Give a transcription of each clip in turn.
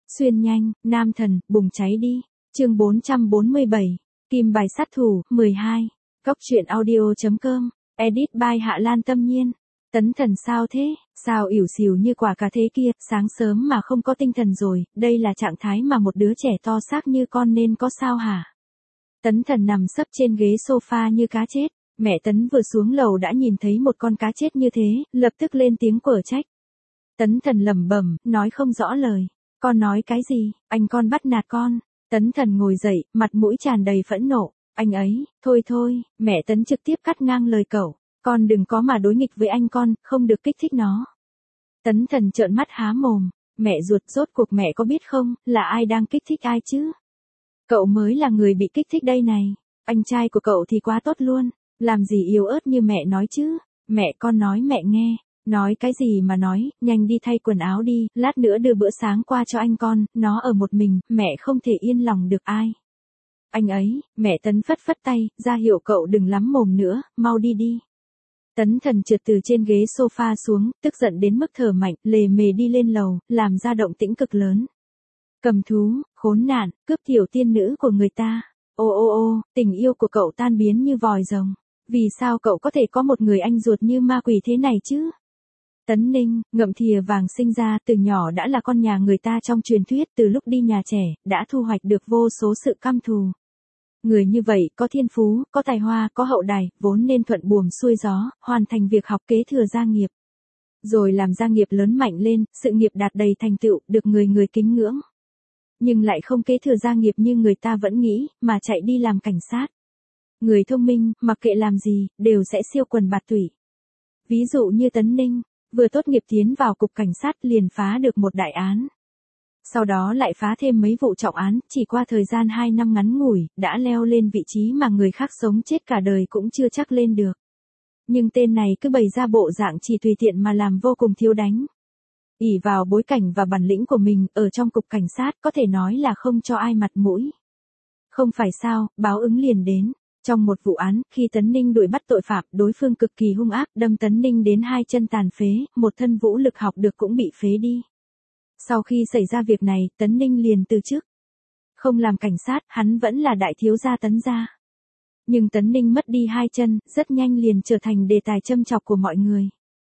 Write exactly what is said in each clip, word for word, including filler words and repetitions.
Xuyên nhanh, nam thần, bùng cháy đi. Chương bốn trăm bốn mươi bảy, Kim bài sát thủ, mười hai. Góc truyện audio.com, edit by Hạ Lan Tâm Nhiên. Tấn thần sao thế, sao ỉu xìu như quả cà thế kia, sáng sớm mà không có tinh thần rồi, đây là trạng thái mà một đứa trẻ to xác như con nên có sao hả? Tấn thần nằm sấp trên ghế sofa như cá chết, mẹ Tấn vừa xuống lầu đã nhìn thấy một con cá chết như thế, lập tức lên tiếng quở trách. Tấn thần lẩm bẩm, nói không rõ lời. Con nói cái gì, anh con bắt nạt con. Tấn thần ngồi dậy, mặt mũi tràn đầy phẫn nộ. Anh ấy, thôi thôi, mẹ Tấn trực tiếp cắt ngang lời cậu. Con đừng có mà đối nghịch với anh con, không được kích thích nó. Tấn thần trợn mắt há mồm. Mẹ ruột rốt cuộc mẹ có biết không, là ai đang kích thích ai chứ? Cậu mới là người bị kích thích đây này. Anh trai của cậu thì quá tốt luôn. Làm gì yếu ớt như mẹ nói chứ? Mẹ con nói mẹ nghe. Nói cái gì mà nói, nhanh đi thay quần áo đi, lát nữa đưa bữa sáng qua cho anh con, nó ở một mình, mẹ không thể yên lòng được ai. Anh ấy, mẹ Tấn phất phất tay, ra hiệu cậu đừng lắm mồm nữa, mau đi đi. Tấn thần trượt từ trên ghế sofa xuống, tức giận đến mức thở mạnh, lề mề đi lên lầu, làm ra động tĩnh cực lớn. Cầm thú, khốn nạn, cướp tiểu tiên nữ của người ta. Ô ô ô, tình yêu của cậu tan biến như vòi rồng. Vì sao cậu có thể có một người anh ruột như ma quỷ thế này chứ? Tấn Ninh, ngậm thìa vàng sinh ra từ nhỏ đã là con nhà người ta trong truyền thuyết, từ lúc đi nhà trẻ, đã thu hoạch được vô số sự căm thù. Người như vậy, có thiên phú, có tài hoa, có hậu đài, vốn nên thuận buồm xuôi gió, hoàn thành việc học kế thừa gia nghiệp. Rồi làm gia nghiệp lớn mạnh lên, sự nghiệp đạt đầy thành tựu, được người người kính ngưỡng. Nhưng lại không kế thừa gia nghiệp như người ta vẫn nghĩ, mà chạy đi làm cảnh sát. Người thông minh, mặc kệ làm gì, đều sẽ siêu quần bạt tủy. Ví dụ như Tấn Ninh. Vừa tốt nghiệp tiến vào cục cảnh sát liền phá được một đại án. Sau đó lại phá thêm mấy vụ trọng án, chỉ qua thời gian hai năm ngắn ngủi, đã leo lên vị trí mà người khác sống chết cả đời cũng chưa chắc lên được. Nhưng tên này cứ bày ra bộ dạng chỉ tùy tiện mà làm vô cùng thiếu đánh. ỷ vào bối cảnh và bản lĩnh của mình, ở trong cục cảnh sát có thể nói là không cho ai mặt mũi. Không phải sao, báo ứng liền đến. Trong một vụ án, khi Tấn Ninh đuổi bắt tội phạm, đối phương cực kỳ hung ác, đâm Tấn Ninh đến hai chân tàn phế, một thân vũ lực học được cũng bị phế đi. Sau khi xảy ra việc này, Tấn Ninh liền từ chức. Không làm cảnh sát, hắn vẫn là đại thiếu gia Tấn gia. Nhưng Tấn Ninh mất đi hai chân, rất nhanh liền trở thành đề tài châm chọc của mọi người.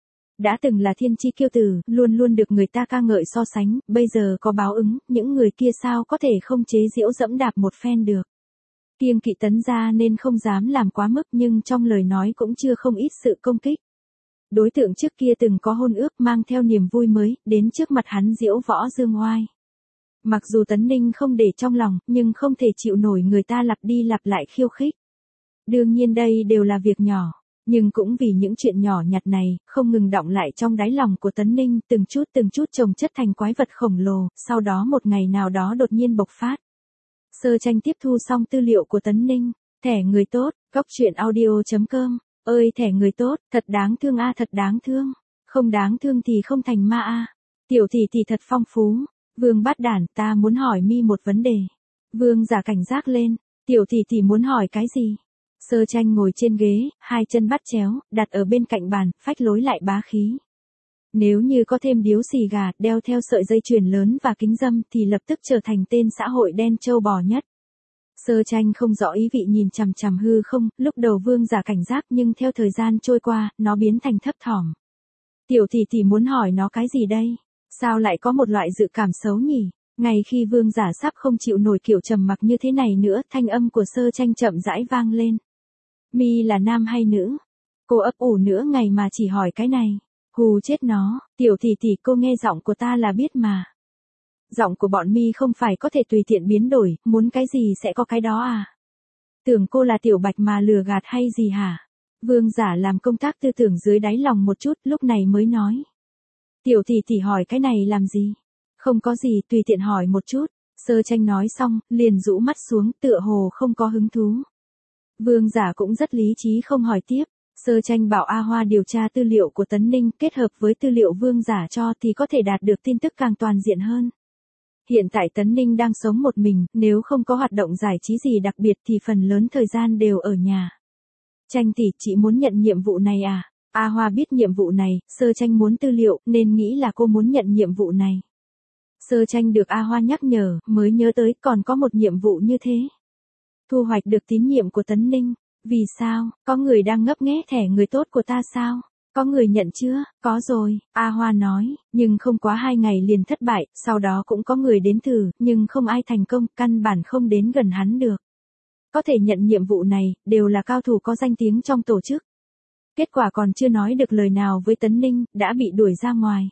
Đã từng là thiên chi kiêu tử, luôn luôn được người ta ca ngợi so sánh, bây giờ có báo ứng, những người kia sao có thể không chế giễu dẫm đạp một phen được. Kiêng kỵ Tấn gia nên không dám làm quá mức, nhưng trong lời nói cũng chưa không ít sự công kích. Đối tượng trước kia từng có hôn ước, mang theo niềm vui mới, đến trước mặt hắn diễu võ dương oai. Mặc dù Tấn Ninh không để trong lòng, nhưng không thể chịu nổi người ta lặp đi lặp lại khiêu khích. Đương nhiên đây đều là việc nhỏ, nhưng cũng vì những chuyện nhỏ nhặt này, không ngừng đọng lại trong đáy lòng của Tấn Ninh, từng chút từng chút chồng chất thành quái vật khổng lồ, sau đó một ngày nào đó đột nhiên bộc phát. Sơ tranh tiếp thu xong tư liệu của Tấn Ninh. Thẻ người tốt, góc truyện audio.com. Ơi thẻ người tốt, thật đáng thương a, thật đáng thương. Không đáng thương thì không thành ma a. Tiểu tỷ tỷ thật phong phú. Vương bát đản, ta muốn hỏi mi một vấn đề. Vương giả cảnh giác lên. Tiểu tỷ tỷ muốn hỏi cái gì? Sơ tranh ngồi trên ghế, hai chân bắt chéo, đặt ở bên cạnh bàn, phách lối lại bá khí. Nếu như có thêm điếu xì gà, đeo theo sợi dây chuyền lớn và kính râm thì lập tức trở thành tên xã hội đen trâu bò nhất. Sơ tranh không rõ ý vị nhìn chằm chằm hư không, lúc đầu vương giả cảnh giác nhưng theo thời gian trôi qua, nó biến thành thấp thỏm. Tiểu tỷ tỷ muốn hỏi nó cái gì đây? Sao lại có một loại dự cảm xấu nhỉ? Ngay khi vương giả sắp không chịu nổi kiểu trầm mặc như thế này nữa, thanh âm của sơ tranh chậm rãi vang lên. Mi là nam hay nữ? Cô ấp ủ nửa ngày mà chỉ hỏi cái này. Hù chết nó, tiểu tỷ tỷ cô nghe giọng của ta là biết mà. Giọng của bọn mi không phải có thể tùy tiện biến đổi, muốn cái gì sẽ có cái đó à? Tưởng cô là tiểu bạch mà lừa gạt hay gì hả? Vương giả làm công tác tư tưởng dưới đáy lòng một chút, lúc này mới nói. Tiểu tỷ tỷ hỏi cái này làm gì? Không có gì, tùy tiện hỏi một chút. Sơ tranh nói xong, liền rũ mắt xuống, tựa hồ không có hứng thú. Vương giả cũng rất lý trí không hỏi tiếp. Sơ tranh bảo A Hoa điều tra tư liệu của Tấn Ninh, kết hợp với tư liệu vương giả cho thì có thể đạt được tin tức càng toàn diện hơn. Hiện tại Tấn Ninh đang sống một mình, nếu không có hoạt động giải trí gì đặc biệt thì phần lớn thời gian đều ở nhà. Tranh tỷ, chị muốn nhận nhiệm vụ này à? A Hoa biết nhiệm vụ này, sơ tranh muốn tư liệu, nên nghĩ là cô muốn nhận nhiệm vụ này. Sơ Tranh được A Hoa nhắc nhở, mới nhớ tới còn có một nhiệm vụ như thế. Thu hoạch được tín nhiệm của Tấn Ninh. Vì sao, có người đang ngấp nghé thẻ người tốt của ta sao? Có người nhận chưa? Có rồi, A Hoa nói, nhưng không quá hai ngày liền thất bại, sau đó cũng có người đến thử, nhưng không ai thành công, căn bản không đến gần hắn được. Có thể nhận nhiệm vụ này, đều là cao thủ có danh tiếng trong tổ chức. Kết quả còn chưa nói được lời nào với Tấn Ninh, đã bị đuổi ra ngoài.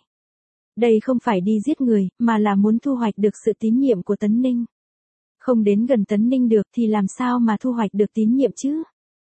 Đây không phải đi giết người, mà là muốn thu hoạch được sự tín nhiệm của Tấn Ninh. Không đến gần Tấn Ninh được thì làm sao mà thu hoạch được tín nhiệm chứ?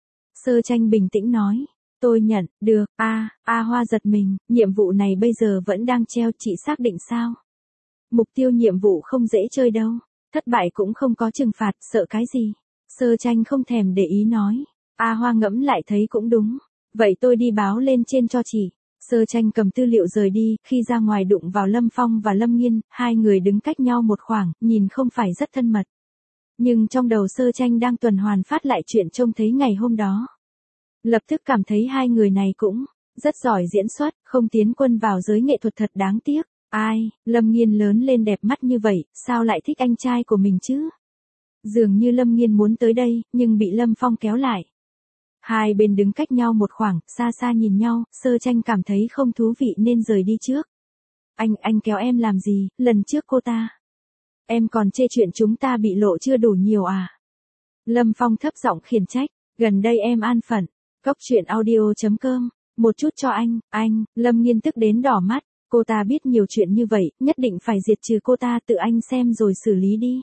Sơ Tranh bình tĩnh nói. Tôi nhận, được, a, A Hoa giật mình, nhiệm vụ này bây giờ vẫn đang treo, chị xác định sao? Mục tiêu nhiệm vụ không dễ chơi đâu, thất bại cũng không có trừng phạt, sợ cái gì? Sơ Tranh không thèm để ý nói. A Hoa ngẫm lại thấy cũng đúng, vậy tôi đi báo lên trên cho chị. Sơ Tranh cầm tư liệu rời đi, khi ra ngoài đụng vào Lâm Phong và Lâm Nghiên, hai người đứng cách nhau một khoảng, nhìn không phải rất thân mật. Nhưng trong đầu Sơ Tranh đang tuần hoàn phát lại chuyện trông thấy ngày hôm đó. Lập tức cảm thấy hai người này cũng rất giỏi diễn xuất, không tiến quân vào giới nghệ thuật thật đáng tiếc. Ai, Lâm Nghiên lớn lên đẹp mắt như vậy, sao lại thích anh trai của mình chứ? Dường như Lâm Nghiên muốn tới đây, nhưng bị Lâm Phong kéo lại. Hai bên đứng cách nhau một khoảng, xa xa nhìn nhau, Sơ Tranh cảm thấy không thú vị nên rời đi trước. Anh, anh kéo em làm gì, lần trước cô ta. Em còn chê chuyện chúng ta bị lộ chưa đủ nhiều à? Lâm Phong thấp giọng khiển trách, gần đây em an phận. Cốc truyện audio chấm com, một chút cho anh, anh, Lâm Nghiên tức đến đỏ mắt, cô ta biết nhiều chuyện như vậy, nhất định phải diệt trừ cô ta, tự anh xem rồi xử lý đi.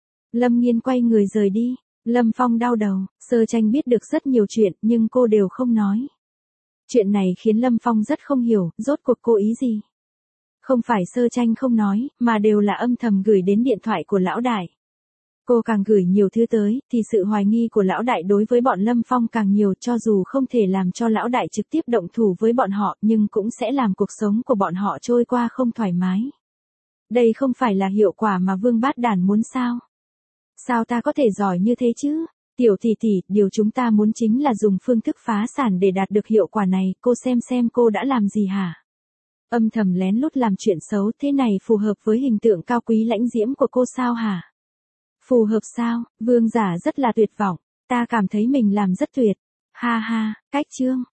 Lâm Nghiên quay người rời đi, Lâm Phong đau đầu, Sơ Tranh biết được rất nhiều chuyện nhưng cô đều không nói. Chuyện này khiến Lâm Phong rất không hiểu, rốt cuộc cô ý gì. Không phải Sơ Tranh không nói, mà đều là âm thầm gửi đến điện thoại của lão đại. Cô càng gửi nhiều thứ tới, thì sự hoài nghi của lão đại đối với bọn Lâm Phong càng nhiều, cho dù không thể làm cho lão đại trực tiếp động thủ với bọn họ, nhưng cũng sẽ làm cuộc sống của bọn họ trôi qua không thoải mái. Đây không phải là hiệu quả mà Vương Bát Đàn muốn sao? Sao ta có thể giỏi như thế chứ? Tiểu tỷ tỷ, điều chúng ta muốn chính là dùng phương thức phá sản để đạt được hiệu quả này, cô xem xem cô đã làm gì hả? Âm thầm lén lút làm chuyện xấu, thế này phù hợp với hình tượng cao quý lãnh diễm của cô sao hả? Phù hợp sao? Vương giả rất là tuyệt vọng, ta cảm thấy mình làm rất tuyệt. Ha ha, cách chương.